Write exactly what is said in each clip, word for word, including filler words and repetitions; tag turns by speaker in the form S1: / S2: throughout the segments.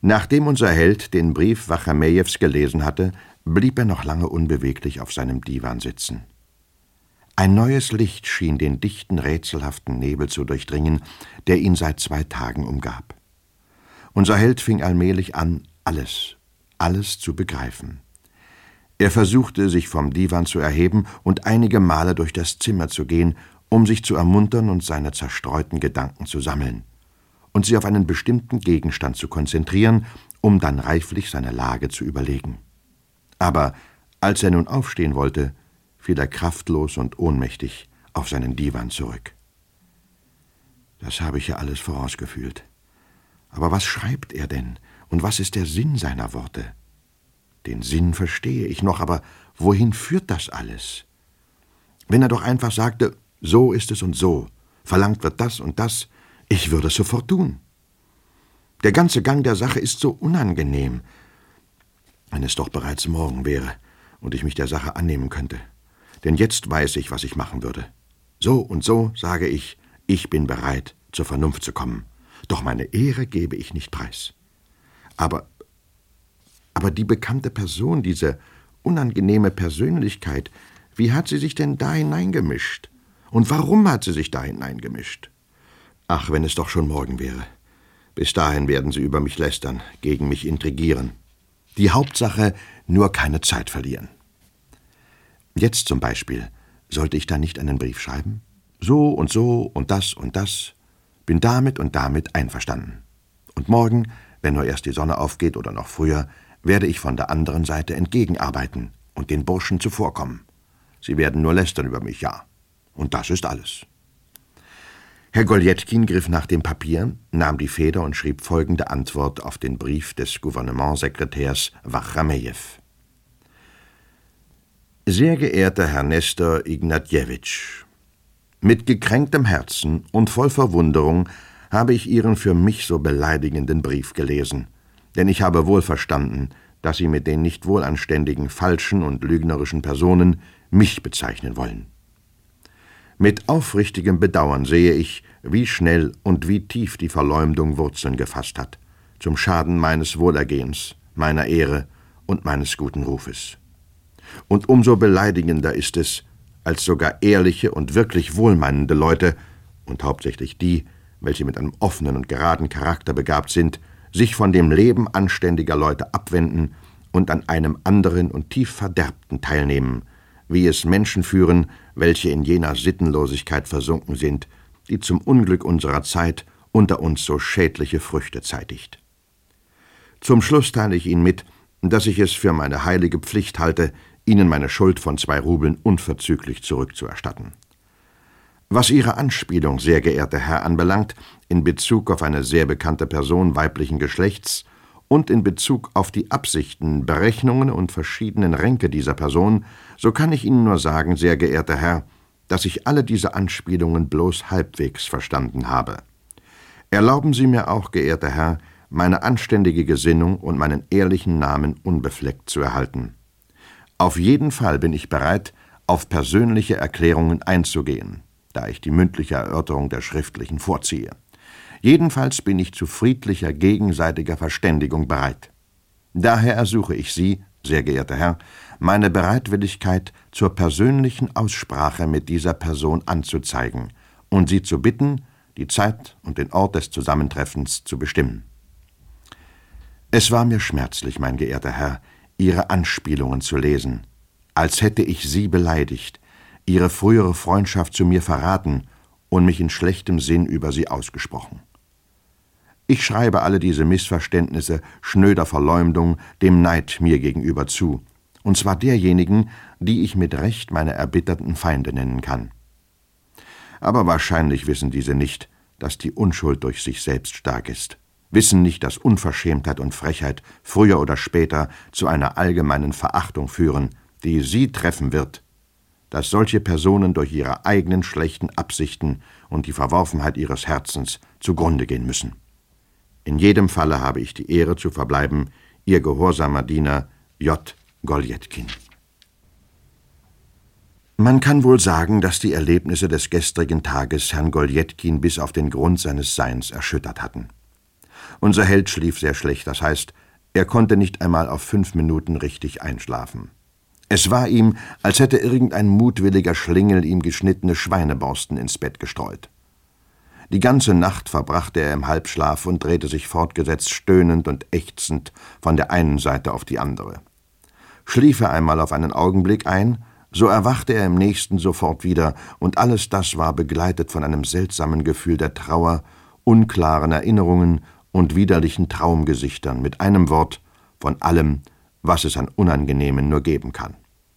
S1: Nachdem unser Held den Brief Wachamejews gelesen hatte, blieb er noch lange unbeweglich auf seinem Diwan sitzen. Ein neues Licht schien den dichten, rätselhaften Nebel zu durchdringen, der ihn seit zwei Tagen umgab. Unser Held fing allmählich an, alles, alles zu begreifen. Er versuchte, sich vom Diwan zu erheben und einige Male durch das Zimmer zu gehen, um sich zu ermuntern und seine zerstreuten Gedanken zu sammeln und sie auf einen bestimmten Gegenstand zu konzentrieren, um dann reiflich seine Lage zu überlegen. Aber als er nun aufstehen wollte, fiel er kraftlos und ohnmächtig auf seinen Diwan zurück. Das habe ich ja alles vorausgefühlt. Aber was schreibt er denn und was ist der Sinn seiner Worte? Den Sinn verstehe ich noch, aber wohin führt das alles? Wenn er doch einfach sagte, so ist es und so, verlangt wird das und das, ich würde es sofort tun. Der ganze Gang der Sache ist so unangenehm, wenn es doch bereits morgen wäre und ich mich der Sache annehmen könnte. Denn jetzt weiß ich, was ich machen würde. So und so sage ich, ich bin bereit, zur Vernunft zu kommen. Doch meine Ehre gebe ich nicht preis. Aber, aber die bekannte Person, diese unangenehme Persönlichkeit, wie hat sie sich denn da hineingemischt? Und warum hat sie sich da hineingemischt? Ach, wenn es doch schon morgen wäre. Bis dahin werden sie über mich lästern, gegen mich intrigieren. Die Hauptsache, nur keine Zeit verlieren. Jetzt zum Beispiel, sollte ich da nicht einen Brief schreiben? So und so und das und das. Bin damit und damit einverstanden. Und morgen, wenn nur erst die Sonne aufgeht oder noch früher, werde ich von der anderen Seite entgegenarbeiten und den Burschen zuvorkommen. Sie werden nur lästern über mich, ja. Und das ist alles. Herr Goljetkin griff nach dem Papier, nahm die Feder und schrieb folgende Antwort auf den Brief des Gouvernementsekretärs Wachamejew. Sehr geehrter Herr Nestor Ignatjewitsch, mit gekränktem Herzen und voll Verwunderung habe ich Ihren für mich so beleidigenden Brief gelesen, denn ich habe wohl verstanden, dass Sie mit den nicht wohlanständigen, falschen und lügnerischen Personen mich bezeichnen wollen. Mit aufrichtigem Bedauern sehe ich, wie schnell und wie tief die Verleumdung Wurzeln gefasst hat, zum Schaden meines Wohlergehens, meiner Ehre und meines guten Rufes. Und umso beleidigender ist es, als sogar ehrliche und wirklich wohlmeinende Leute, und hauptsächlich die, welche mit einem offenen und geraden Charakter begabt sind, sich von dem Leben anständiger Leute abwenden und an einem anderen und tief Verderbten teilnehmen, wie es Menschen führen, welche in jener Sittenlosigkeit versunken sind, die zum Unglück unserer Zeit unter uns so schädliche Früchte zeitigt. Zum Schluss teile ich Ihnen mit, dass ich es für meine heilige Pflicht halte, Ihnen meine Schuld von zwei Rubeln unverzüglich zurückzuerstatten. Was Ihre Anspielung, sehr geehrter Herr, anbelangt, in Bezug auf eine sehr bekannte Person weiblichen Geschlechts und in Bezug auf die Absichten, Berechnungen und verschiedenen Ränke dieser Person, so kann ich Ihnen nur sagen, sehr geehrter Herr, dass ich alle diese Anspielungen bloß halbwegs verstanden habe. Erlauben Sie mir auch, geehrter Herr, meine anständige Gesinnung und meinen ehrlichen Namen unbefleckt zu erhalten. Auf jeden Fall bin ich bereit, auf persönliche Erklärungen einzugehen, da ich die mündliche Erörterung der schriftlichen vorziehe. Jedenfalls bin ich zu friedlicher gegenseitiger Verständigung bereit. Daher ersuche ich Sie, sehr geehrter Herr, meine Bereitwilligkeit zur persönlichen Aussprache mit dieser Person anzuzeigen und Sie zu bitten, die Zeit und den Ort des Zusammentreffens zu bestimmen. Es war mir schmerzlich, mein geehrter Herr, Ihre Anspielungen zu lesen, als hätte ich Sie beleidigt, Ihre frühere Freundschaft zu mir verraten und mich in schlechtem Sinn über Sie ausgesprochen. Ich schreibe alle diese Missverständnisse schnöder Verleumdung dem Neid mir gegenüber zu, und zwar derjenigen, die ich mit Recht meine erbitterten Feinde nennen kann. Aber wahrscheinlich wissen diese nicht, dass die Unschuld durch sich selbst stark ist, wissen nicht, dass Unverschämtheit und Frechheit früher oder später zu einer allgemeinen Verachtung führen, die sie treffen wird, dass solche Personen durch ihre eigenen schlechten Absichten und die Verworfenheit ihres Herzens zugrunde gehen müssen. In jedem Falle habe ich die Ehre zu verbleiben, Ihr gehorsamer Diener J. Goljetkin. Man kann wohl sagen, dass die Erlebnisse des gestrigen Tages Herrn Goljetkin bis auf den Grund seines Seins erschüttert hatten. Unser Held schlief sehr schlecht, das heißt, er konnte nicht einmal auf fünf Minuten richtig einschlafen. Es war ihm, als hätte irgendein mutwilliger Schlingel ihm geschnittene Schweineborsten ins Bett gestreut. Die ganze Nacht verbrachte er im Halbschlaf und drehte sich fortgesetzt stöhnend und ächzend von der einen Seite auf die andere. Schlief er einmal auf einen Augenblick ein, so erwachte er im nächsten sofort wieder, und alles das war begleitet von einem seltsamen Gefühl der Trauer, unklaren Erinnerungen und widerlichen Traumgesichtern, mit einem Wort, von allem, was es an Unangenehmen nur geben kann.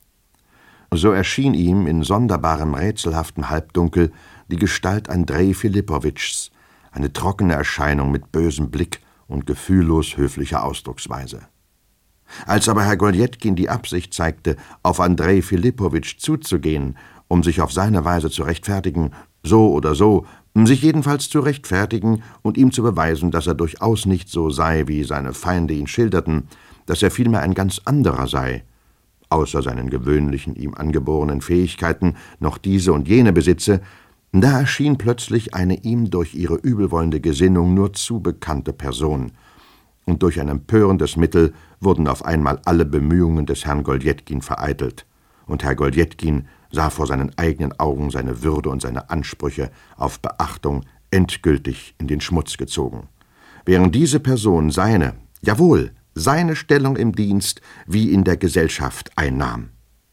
S1: So erschien ihm in sonderbarem, rätselhaftem Halbdunkel die Gestalt Andrej Filippowitschs, eine trockene Erscheinung mit bösem Blick und gefühllos höflicher Ausdrucksweise. Als aber Herr Goljetkin die Absicht zeigte, auf Andrej Filippowitsch zuzugehen, um sich auf seine Weise zu rechtfertigen, so oder so, um sich jedenfalls zu rechtfertigen und ihm zu beweisen, dass er durchaus nicht so sei, wie seine Feinde ihn schilderten, dass er vielmehr ein ganz anderer sei, außer seinen gewöhnlichen, ihm angeborenen Fähigkeiten noch diese und jene besitze, da erschien plötzlich eine ihm durch ihre übelwollende Gesinnung nur zu bekannte Person, und durch ein empörendes Mittel wurden auf einmal alle Bemühungen des Herrn Goljetkin vereitelt, und Herr Goljetkin sah vor seinen eigenen Augen seine Würde und seine Ansprüche auf Beachtung endgültig in den Schmutz gezogen, während diese Person seine, jawohl, seine Stellung im Dienst wie in der Gesellschaft einnahm.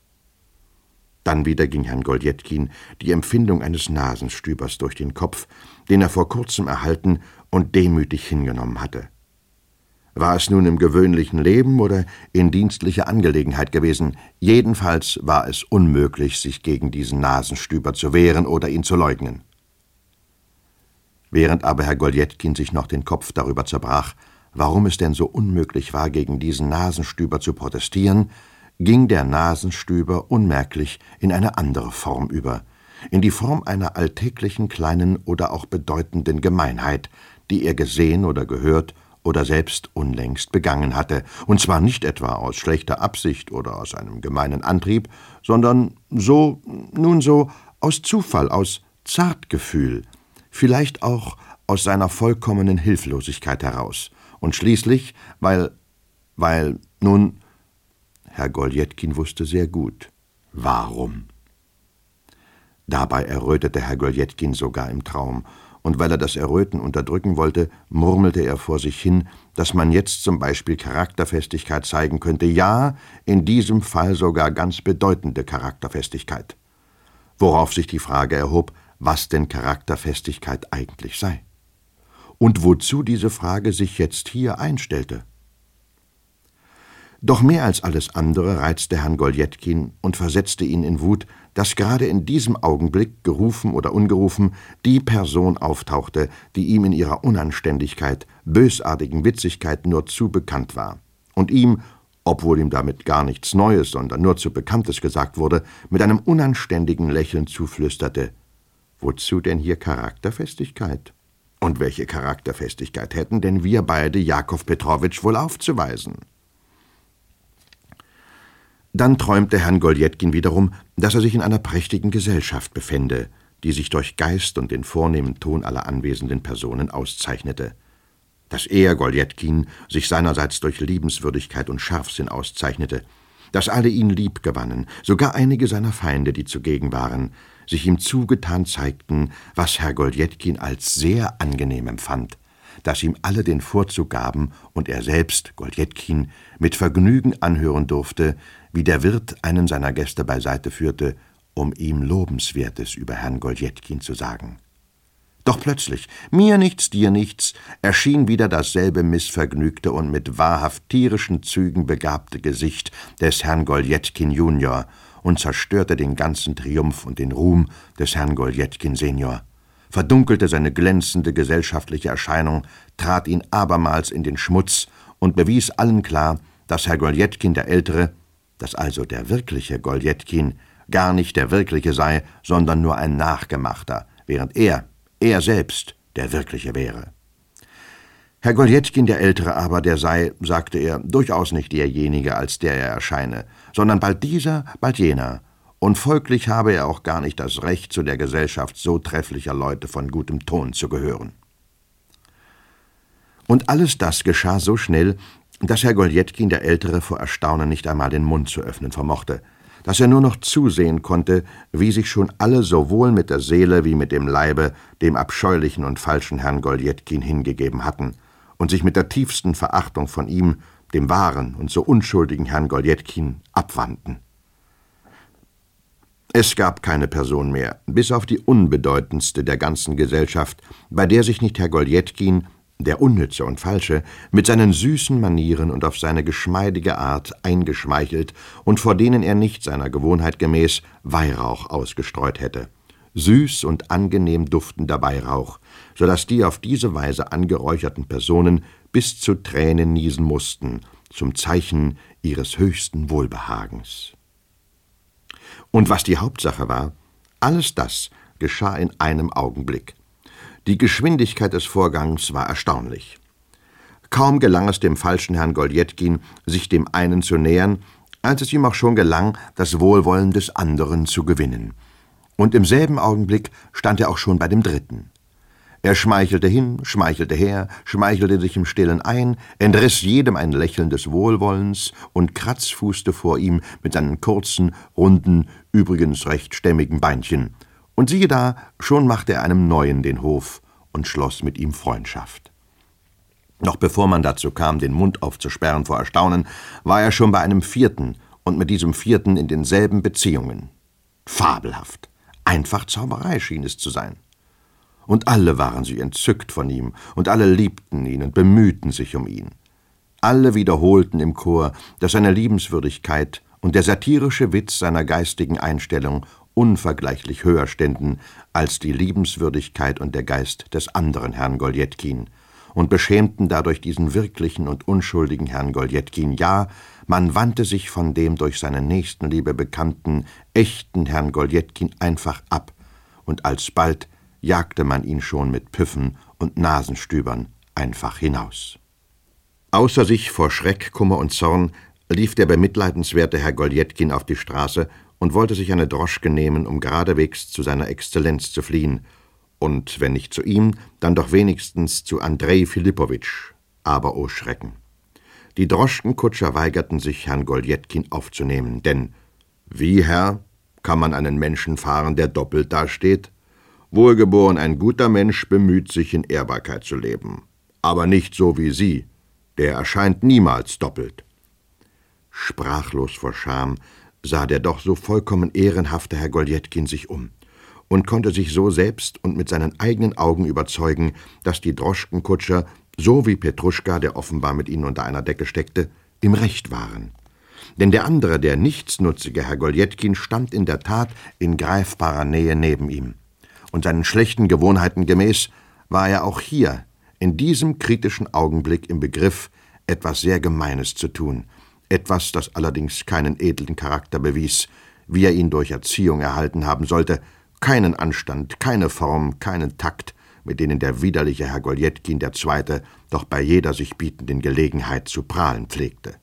S1: Dann wieder ging Herrn Goljetkin die Empfindung eines Nasenstübers durch den Kopf, den er vor kurzem erhalten und demütig hingenommen hatte. War es nun im gewöhnlichen Leben oder in dienstlicher Angelegenheit gewesen, jedenfalls war es unmöglich, sich gegen diesen Nasenstüber zu wehren oder ihn zu leugnen. Während aber Herr Goljetkin sich noch den Kopf darüber zerbrach, warum es denn so unmöglich war, gegen diesen Nasenstüber zu protestieren, ging der Nasenstüber unmerklich in eine andere Form über, in die Form einer alltäglichen kleinen oder auch bedeutenden Gemeinheit, die er gesehen oder gehört oder selbst unlängst begangen hatte, und zwar nicht etwa aus schlechter Absicht oder aus einem gemeinen Antrieb, sondern so, nun so, aus Zufall, aus Zartgefühl, vielleicht auch aus seiner vollkommenen Hilflosigkeit heraus, und schließlich, weil, weil, nun, Herr Goljetkin wusste sehr gut, warum. Dabei errötete Herr Goljetkin sogar im Traum, und weil er das Erröten unterdrücken wollte, murmelte er vor sich hin, dass man jetzt zum Beispiel Charakterfestigkeit zeigen könnte, ja, in diesem Fall sogar ganz bedeutende Charakterfestigkeit. Worauf sich die Frage erhob, was denn Charakterfestigkeit eigentlich sei. Und wozu diese Frage sich jetzt hier einstellte. Doch mehr als alles andere reizte Herrn Goljetkin und versetzte ihn in Wut, dass gerade in diesem Augenblick, gerufen oder ungerufen, die Person auftauchte, die ihm in ihrer Unanständigkeit, bösartigen Witzigkeit nur zu bekannt war, und ihm, obwohl ihm damit gar nichts Neues, sondern nur zu Bekanntes gesagt wurde, mit einem unanständigen Lächeln zuflüsterte: »Wozu denn hier Charakterfestigkeit? Und welche Charakterfestigkeit hätten denn wir beide, Jakow Petrowitsch, wohl aufzuweisen?« Dann träumte Herrn Goljetkin wiederum, dass er sich in einer prächtigen Gesellschaft befände, die sich durch Geist und den vornehmen Ton aller anwesenden Personen auszeichnete. Dass er, Goljetkin, sich seinerseits durch Liebenswürdigkeit und Scharfsinn auszeichnete, dass alle ihn lieb gewannen, sogar einige seiner Feinde, die zugegen waren, sich ihm zugetan zeigten, was Herr Goljetkin als sehr angenehm empfand, dass ihm alle den Vorzug gaben und er selbst, Goljetkin, mit Vergnügen anhören durfte, wie der Wirt einen seiner Gäste beiseite führte, um ihm Lobenswertes über Herrn Goljetkin zu sagen. Doch plötzlich, mir nichts, dir nichts, erschien wieder dasselbe missvergnügte und mit wahrhaft tierischen Zügen begabte Gesicht des Herrn Goljetkin Junior und zerstörte den ganzen Triumph und den Ruhm des Herrn Goljetkin Senior, verdunkelte seine glänzende gesellschaftliche Erscheinung, trat ihn abermals in den Schmutz und bewies allen klar, dass Herr Goljetkin der Ältere, dass also der wirkliche Goljetkin gar nicht der wirkliche sei, sondern nur ein nachgemachter, während er, er selbst, der wirkliche wäre. Herr Goljetkin der Ältere aber, der sei, sagte er, durchaus nicht derjenige, als der er erscheine, sondern bald dieser, bald jener, und folglich habe er auch gar nicht das Recht, zu der Gesellschaft so trefflicher Leute von gutem Ton zu gehören. Und alles das geschah so schnell, dass Herr Goljetkin der Ältere vor Erstaunen nicht einmal den Mund zu öffnen vermochte, dass er nur noch zusehen konnte, wie sich schon alle sowohl mit der Seele wie mit dem Leibe dem abscheulichen und falschen Herrn Goljetkin hingegeben hatten und sich mit der tiefsten Verachtung von ihm, dem wahren und so unschuldigen Herrn Goljetkin, abwandten. Es gab keine Person mehr, bis auf die unbedeutendste der ganzen Gesellschaft, bei der sich nicht Herr Goljetkin, der Unnütze und Falsche, mit seinen süßen Manieren und auf seine geschmeidige Art eingeschmeichelt und vor denen er nicht seiner Gewohnheit gemäß Weihrauch ausgestreut hätte. Süß und angenehm duftender Weihrauch, so daß die auf diese Weise angeräucherten Personen bis zu Tränen niesen mussten, zum Zeichen ihres höchsten Wohlbehagens. Und was die Hauptsache war, alles das geschah in einem Augenblick. Die Geschwindigkeit des Vorgangs war erstaunlich. Kaum gelang es dem falschen Herrn Goljetkin, sich dem einen zu nähern, als es ihm auch schon gelang, das Wohlwollen des anderen zu gewinnen. Und im selben Augenblick stand er auch schon bei dem Dritten. Er schmeichelte hin, schmeichelte her, schmeichelte sich im Stillen ein, entriss jedem ein Lächeln des Wohlwollens und kratzfußte vor ihm mit seinen kurzen, runden, übrigens recht stämmigen Beinchen. Und siehe da, schon machte er einem Neuen den Hof und schloss mit ihm Freundschaft. Noch bevor man dazu kam, den Mund aufzusperren vor Erstaunen, war er schon bei einem Vierten und mit diesem Vierten in denselben Beziehungen. Fabelhaft, einfach Zauberei schien es zu sein. Und alle waren sie entzückt von ihm, und alle liebten ihn und bemühten sich um ihn. Alle wiederholten im Chor, dass seine Liebenswürdigkeit und der satirische Witz seiner geistigen Einstellung unvergleichlich höher ständen als die Liebenswürdigkeit und der Geist des anderen Herrn Goljetkin, und beschämten dadurch diesen wirklichen und unschuldigen Herrn Goljetkin. Ja, man wandte sich von dem durch seine Nächstenliebe bekannten, echten Herrn Goljetkin einfach ab, und alsbald jagte man ihn schon mit Püffen und Nasenstübern einfach hinaus. Außer sich vor Schreck, Kummer und Zorn lief der bemitleidenswerte Herr Goljetkin auf die Straße und wollte sich eine Droschke nehmen, um geradewegs zu seiner Exzellenz zu fliehen, und wenn nicht zu ihm, dann doch wenigstens zu Andrej Filippowitsch. Aber o Schrecken! Die Droschkenkutscher weigerten sich, Herrn Goljetkin aufzunehmen, denn »Wie, Herr, kann man einen Menschen fahren, der doppelt dasteht? Wohlgeboren, ein guter Mensch bemüht sich, in Ehrbarkeit zu leben, aber nicht so wie Sie, der erscheint niemals doppelt.« Sprachlos vor Scham sah der doch so vollkommen ehrenhafte Herr Goljetkin sich um und konnte sich so selbst und mit seinen eigenen Augen überzeugen, dass die Droschkenkutscher, so wie Petruschka, der offenbar mit ihnen unter einer Decke steckte, im Recht waren. Denn der andere, der nichtsnutzige Herr Goljetkin, stand in der Tat in greifbarer Nähe neben ihm. Und seinen schlechten Gewohnheiten gemäß war er auch hier, in diesem kritischen Augenblick im Begriff, etwas sehr Gemeines zu tun, etwas, das allerdings keinen edlen Charakter bewies, wie er ihn durch Erziehung erhalten haben sollte, keinen Anstand, keine Form, keinen Takt, mit denen der widerliche Herr Goljetkin der Zweite doch bei jeder sich bietenden Gelegenheit zu prahlen pflegte.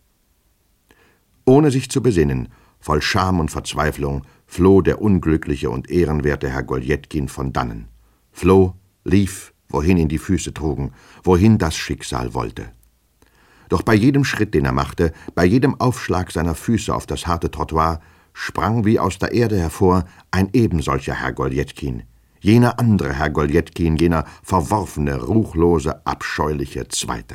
S1: Ohne sich zu besinnen, voll Scham und Verzweiflung, floh der unglückliche und ehrenwerte Herr Goljetkin von dannen, floh, lief, wohin ihn die Füße trugen, wohin das Schicksal wollte. Doch bei jedem Schritt, den er machte, bei jedem Aufschlag seiner Füße auf das harte Trottoir, sprang wie aus der Erde hervor ein ebensolcher Herr Goljetkin, jener andere Herr Goljetkin, jener verworfene, ruchlose, abscheuliche Zweite.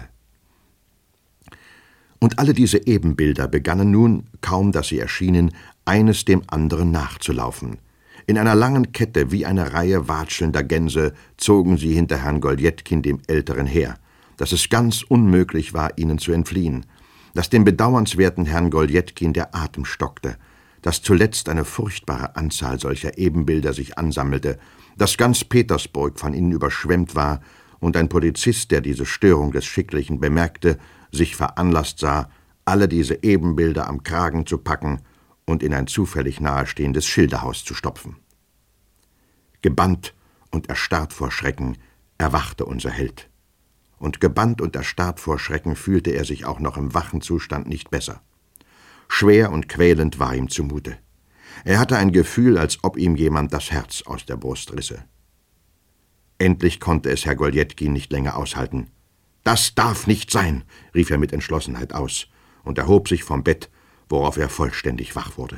S1: Und alle diese Ebenbilder begannen nun, kaum dass sie erschienen, eines dem anderen nachzulaufen. In einer langen Kette wie eine Reihe watschelnder Gänse zogen sie hinter Herrn Goljetkin dem Älteren her, dass es ganz unmöglich war, ihnen zu entfliehen, dass dem bedauernswerten Herrn Goljetkin der Atem stockte, dass zuletzt eine furchtbare Anzahl solcher Ebenbilder sich ansammelte, dass ganz Petersburg von ihnen überschwemmt war und ein Polizist, der diese Störung des Schicklichen bemerkte, sich veranlasst sah, alle diese Ebenbilder am Kragen zu packen und in ein zufällig nahestehendes Schilderhaus zu stopfen. Gebannt und erstarrt vor Schrecken erwachte unser Held. Und gebannt und erstarrt vor Schrecken fühlte er sich auch noch im wachen Zustand nicht besser. Schwer und quälend war ihm zumute. Er hatte ein Gefühl, als ob ihm jemand das Herz aus der Brust risse. Endlich konnte es Herr Goljetkin nicht länger aushalten. »Das darf nicht sein«, rief er mit Entschlossenheit aus und erhob sich vom Bett, worauf er vollständig wach wurde.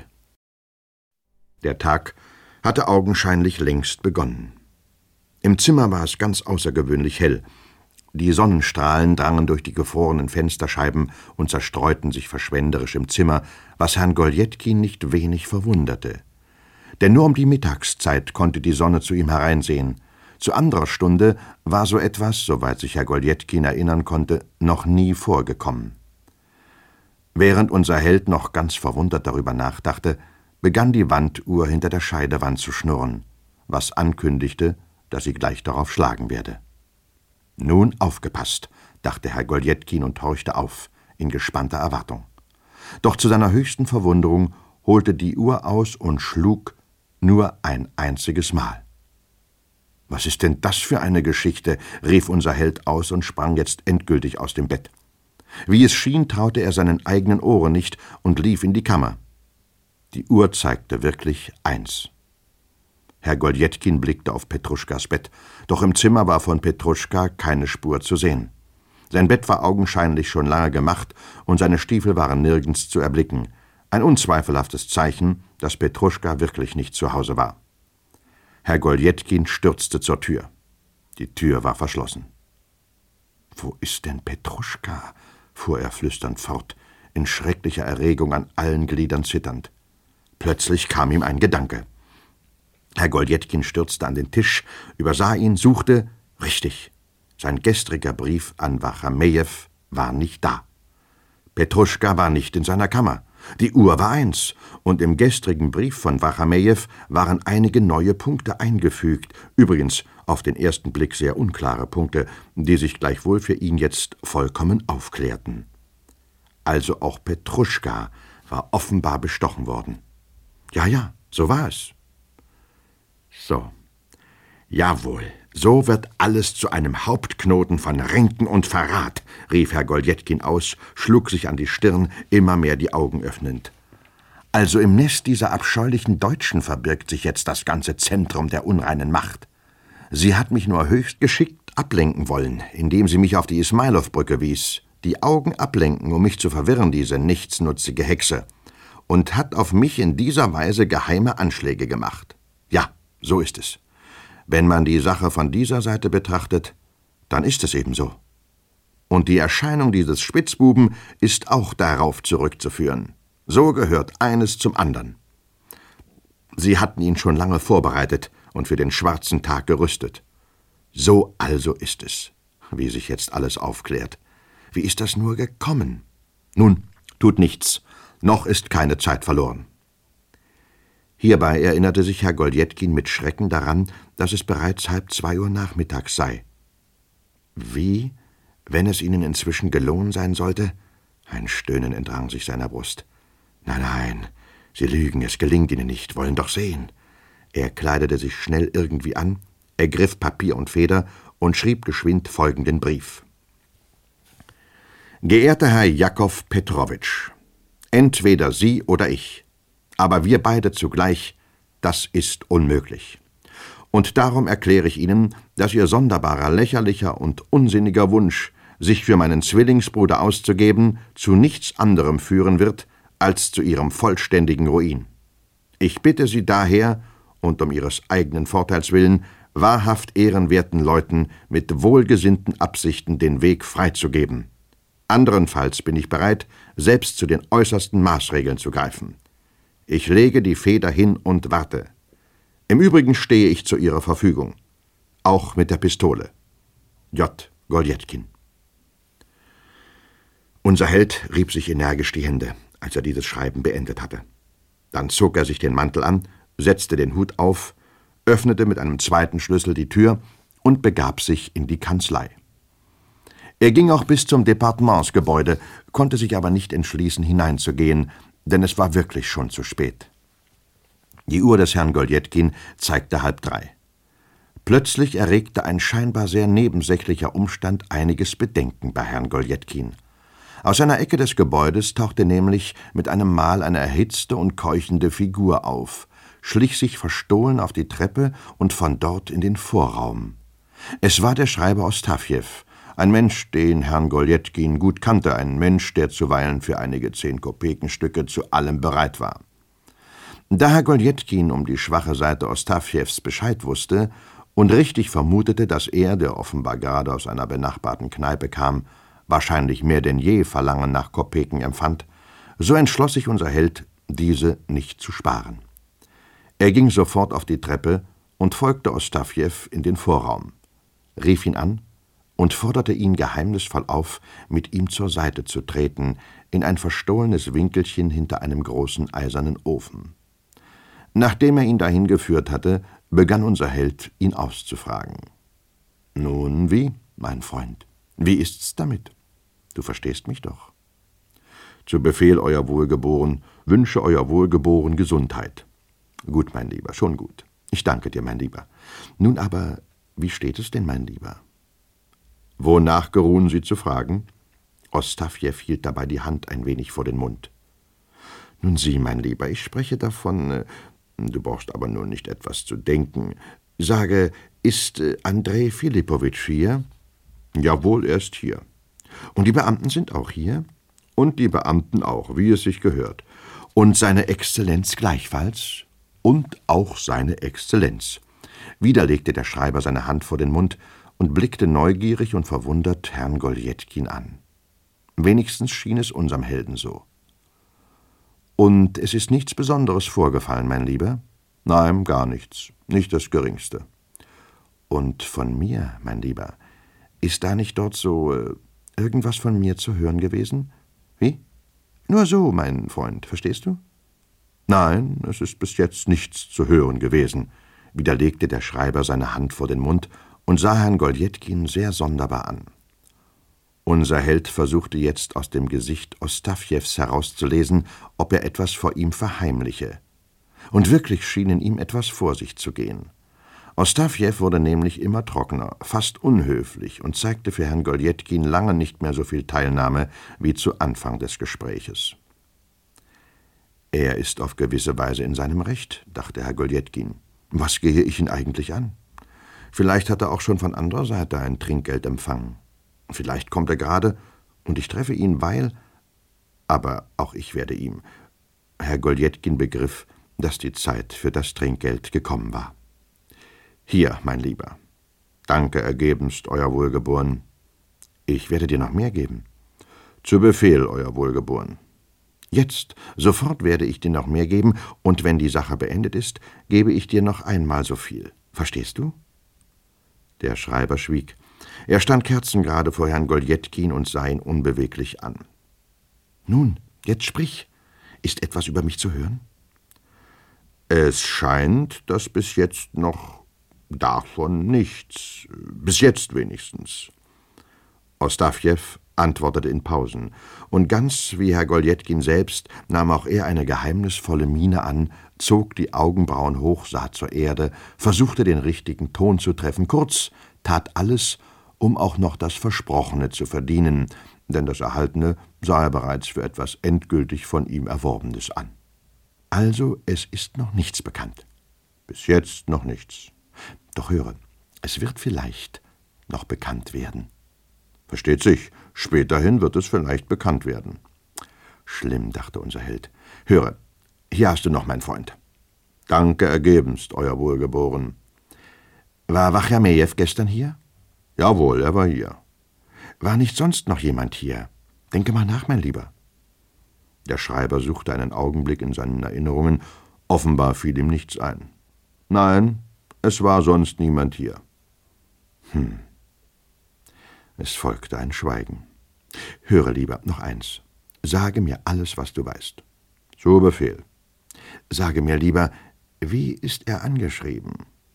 S1: Der Tag hatte augenscheinlich längst begonnen. Im Zimmer war es ganz außergewöhnlich hell. Die Sonnenstrahlen drangen durch die gefrorenen Fensterscheiben und zerstreuten sich verschwenderisch im Zimmer, was Herrn Goljetkin nicht wenig verwunderte. Denn nur um die Mittagszeit konnte die Sonne zu ihm hereinsehen. Zu anderer Stunde war so etwas, soweit sich Herr Goljetkin erinnern konnte, noch nie vorgekommen. Während unser Held noch ganz verwundert darüber nachdachte, begann die Wanduhr hinter der Scheidewand zu schnurren, was ankündigte, dass sie gleich darauf schlagen werde. »Nun aufgepasst«, dachte Herr Goljetkin und horchte auf, in gespannter Erwartung. Doch zu seiner höchsten Verwunderung holte die Uhr aus und schlug nur ein einziges Mal. »Was ist denn das für eine Geschichte?« rief unser Held aus und sprang jetzt endgültig aus dem Bett. Wie es schien, traute er seinen eigenen Ohren nicht und lief in die Kammer. Die Uhr zeigte wirklich eins. Herr Goljetkin blickte auf Petruschkas Bett, doch im Zimmer war von Petruschka keine Spur zu sehen. Sein Bett war augenscheinlich schon lange gemacht und seine Stiefel waren nirgends zu erblicken. Ein unzweifelhaftes Zeichen, dass Petruschka wirklich nicht zu Hause war. Herr Goljetkin stürzte zur Tür. Die Tür war verschlossen. »Wo ist denn Petruschka?« fuhr er flüsternd fort, in schrecklicher Erregung an allen Gliedern zitternd. Plötzlich kam ihm ein Gedanke. Herr Goljetkin stürzte an den Tisch, übersah ihn, suchte, richtig, sein gestriger Brief an Wachamejew war nicht da. Petruschka war nicht in seiner Kammer. Die Uhr war eins, und im gestrigen Brief von Wachamejew waren einige neue Punkte eingefügt, übrigens auf den ersten Blick sehr unklare Punkte, die sich gleichwohl für ihn jetzt vollkommen aufklärten. Also auch Petruschka war offenbar bestochen worden. Ja, ja, so war es. So, jawohl, so wird alles zu einem Hauptknoten von Ränken und Verrat, rief Herr Goljetkin aus, schlug sich an die Stirn, immer mehr die Augen öffnend. Also im Nest dieser abscheulichen Deutschen verbirgt sich jetzt das ganze Zentrum der unreinen Macht. Sie hat mich nur höchst geschickt ablenken wollen, indem sie mich auf die Ismailow-Brücke wies, die Augen ablenken, um mich zu verwirren, diese nichtsnutzige Hexe, und hat auf mich in dieser Weise geheime Anschläge gemacht. Ja, so ist es. Wenn man die Sache von dieser Seite betrachtet, dann ist es eben so. Und die Erscheinung dieses Spitzbuben ist auch darauf zurückzuführen. So gehört eines zum anderen. Sie hatten ihn schon lange vorbereitet und für den schwarzen Tag gerüstet. So also ist es, wie sich jetzt alles aufklärt. Wie ist das nur gekommen? Nun, tut nichts. Noch ist keine Zeit verloren. Hierbei erinnerte sich Herr Goljetkin mit Schrecken daran, dass es bereits halb zwei Uhr nachmittags sei. Wie, wenn es Ihnen inzwischen gelungen sein sollte? Ein Stöhnen entrang sich seiner Brust. Nein, nein, Sie lügen, es gelingt Ihnen nicht, wollen doch sehen. Er kleidete sich schnell irgendwie an, ergriff Papier und Feder und schrieb geschwind folgenden Brief. Geehrter Herr Jakow Petrowitsch, entweder Sie oder ich, aber wir beide zugleich, das ist unmöglich. Und darum erkläre ich Ihnen, dass Ihr sonderbarer, lächerlicher und unsinniger Wunsch, sich für meinen Zwillingsbruder auszugeben, zu nichts anderem führen wird, als zu Ihrem vollständigen Ruin. Ich bitte Sie daher, und um Ihres eigenen Vorteils willen, wahrhaft ehrenwerten Leuten mit wohlgesinnten Absichten den Weg freizugeben. Anderenfalls bin ich bereit, selbst zu den äußersten Maßregeln zu greifen. Ich lege die Feder hin und warte. Im Übrigen stehe ich zu Ihrer Verfügung. Auch mit der Pistole. J. Goljetkin. Unser Held rieb sich energisch die Hände, als er dieses Schreiben beendet hatte. Dann zog er sich den Mantel an, setzte den Hut auf, öffnete mit einem zweiten Schlüssel die Tür und begab sich in die Kanzlei. Er ging auch bis zum Departementsgebäude, konnte sich aber nicht entschließen, hineinzugehen, denn es war wirklich schon zu spät. Die Uhr des Herrn Goljetkin zeigte halb drei. Plötzlich erregte ein scheinbar sehr nebensächlicher Umstand einiges Bedenken bei Herrn Goljetkin. Aus einer Ecke des Gebäudes tauchte nämlich mit einem Mal eine erhitzte und keuchende Figur auf, schlich sich verstohlen auf die Treppe und von dort in den Vorraum. Es war der Schreiber Ostafjew, Ein Mensch, den Herrn Goljetkin gut kannte, ein Mensch, der zuweilen für einige Zehn-Kopekenstücke zu allem bereit war. Da Herr Goljetkin um die schwache Seite Ostafjews Bescheid wusste und richtig vermutete, dass er, der offenbar gerade aus einer benachbarten Kneipe kam, wahrscheinlich mehr denn je Verlangen nach Kopeken empfand, so entschloss sich unser Held, diese nicht zu sparen. Er ging sofort auf die Treppe und folgte Ostafjew in den Vorraum, rief ihn an und forderte ihn geheimnisvoll auf, mit ihm zur Seite zu treten, in ein verstohlenes Winkelchen hinter einem großen eisernen Ofen. Nachdem er ihn dahin geführt hatte, begann unser Held, ihn auszufragen. »Nun, wie, mein Freund, wie ist's damit? Du verstehst mich doch.« »Zu Befehl, Euer Wohlgeboren, wünsche Euer Wohlgeboren Gesundheit.« »Gut, mein Lieber, schon gut. Ich danke dir, mein Lieber. Nun aber, wie steht es denn, mein Lieber?« »Wonach geruhen Sie zu fragen?« Ostafjew hielt dabei die Hand ein wenig vor den Mund. »Nun sieh, mein Lieber, ich spreche davon, äh, du brauchst aber nur nicht etwas zu denken. Sage, ist äh, Andrej Filipowitsch hier?« »Jawohl, er ist hier.« »Und die Beamten sind auch hier?« »Und die Beamten auch, wie es sich gehört.« »Und seine Exzellenz gleichfalls?« »Und auch seine Exzellenz.« Wieder legte der Schreiber seine Hand vor den Mund und blickte neugierig und verwundert Herrn Goljetkin an. Wenigstens schien es unserem Helden so. »Und es ist nichts Besonderes vorgefallen, mein Lieber?« »Nein, gar nichts, nicht das Geringste.« »Und von mir, mein Lieber, ist da nicht dort so äh, irgendwas von mir zu hören gewesen?« »Wie? Nur so, mein Freund, verstehst du?« »Nein, es ist bis jetzt nichts zu hören gewesen«, wieder legte der Schreiber seine Hand vor den Mund und sah Herrn Goljetkin sehr sonderbar an. Unser Held versuchte jetzt aus dem Gesicht Ostafjews herauszulesen, ob er etwas vor ihm verheimliche. Und wirklich schien in ihm etwas vor sich zu gehen. Ostafjew wurde nämlich immer trockener, fast unhöflich und zeigte für Herrn Goljetkin lange nicht mehr so viel Teilnahme wie zu Anfang des Gespräches. »Er ist auf gewisse Weise in seinem Recht«, dachte Herr Goljetkin. »Was gehe ich ihn eigentlich an? Vielleicht hat er auch schon von anderer Seite ein Trinkgeld empfangen. Vielleicht kommt er gerade, und ich treffe ihn, weil... Aber auch ich werde ihm.« Herr Goljetkin begriff, dass die Zeit für das Trinkgeld gekommen war. »Hier, mein Lieber. Danke ergebenst, Euer Wohlgeboren.« »Ich werde dir noch mehr geben.« »Zu Befehl, Euer Wohlgeboren.« »Jetzt, sofort werde ich dir noch mehr geben, und wenn die Sache beendet ist, gebe ich dir noch einmal so viel. Verstehst du?« Der Schreiber schwieg. Er stand kerzengerade vor Herrn Goljetkin und sah ihn unbeweglich an. »Nun, jetzt sprich. Ist etwas über mich zu hören?« »Es scheint, dass bis jetzt noch davon nichts, bis jetzt wenigstens.« Ostafjew antwortete in Pausen, und ganz wie Herr Goljetkin selbst nahm auch er eine geheimnisvolle Miene an, zog die Augenbrauen hoch, sah zur Erde, versuchte den richtigen Ton zu treffen, kurz, tat alles, um auch noch das Versprochene zu verdienen, denn das Erhaltene sah er bereits für etwas endgültig von ihm Erworbenes an. »Also, es ist noch nichts bekannt.« »Bis jetzt noch nichts.« »Doch höre, es wird vielleicht noch bekannt werden.« »Versteht sich, späterhin wird es vielleicht bekannt werden.« »Schlimm«, dachte unser Held. »Höre, hier hast du noch, mein Freund.« »Danke ergebenst, Euer Wohlgeboren.« »War Wachamejew gestern hier?« »Jawohl, er war hier.« »War nicht sonst noch jemand hier? Denke mal nach, mein Lieber.« Der Schreiber suchte einen Augenblick in seinen Erinnerungen. Offenbar fiel ihm nichts ein. »Nein, es war sonst niemand hier.« »Hm.« Es folgte ein Schweigen. »Höre lieber, noch eins. Sage mir alles, was du weißt.« »Zu Befehl.« »Sage mir lieber, wie ist er angeschrieben?«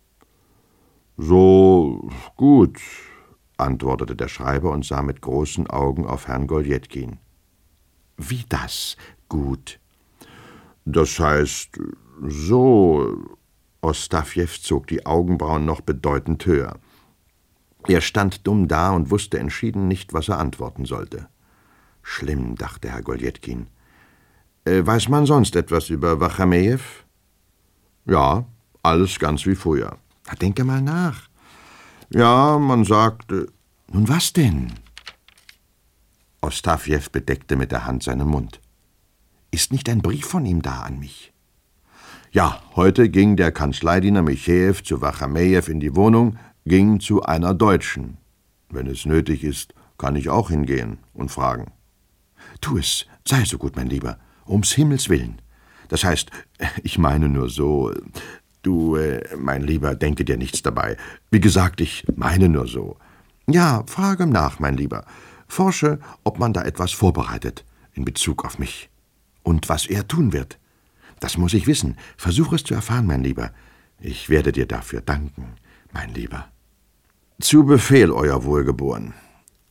S1: »So gut«, antwortete der Schreiber und sah mit großen Augen auf Herrn Goljetkin. »Wie das? Gut?« »Das heißt, so...« Ostafjew zog die Augenbrauen noch bedeutend höher. Er stand dumm da und wusste entschieden nicht, was er antworten sollte. »Schlimm«, dachte Herr Goljetkin. Äh, »Weiß man sonst etwas über Wachamejew?« »Ja, alles ganz wie früher.« »Denke mal nach.« »Ja, man sagt, »Nun was denn?« Ostafjew bedeckte mit der Hand seinen Mund. »Ist nicht ein Brief von ihm da an mich?« »Ja, heute ging der Kanzleidiener Michejew zu Wachamejew in die Wohnung, ging zu einer Deutschen. Wenn es nötig ist, kann ich auch hingehen und fragen.« »Tu es, sei so gut, mein Lieber, ums Himmels willen. Das heißt, ich meine nur so, du, äh, mein Lieber, denke dir nichts dabei. Wie gesagt, ich meine nur so. Ja, frage nach, mein Lieber. Forsche, ob man da etwas vorbereitet in Bezug auf mich. Und was er tun wird. Das muss ich wissen. Versuch es zu erfahren, mein Lieber. Ich werde dir dafür danken, mein Lieber.« »Zu Befehl, Euer Wohlgeboren.«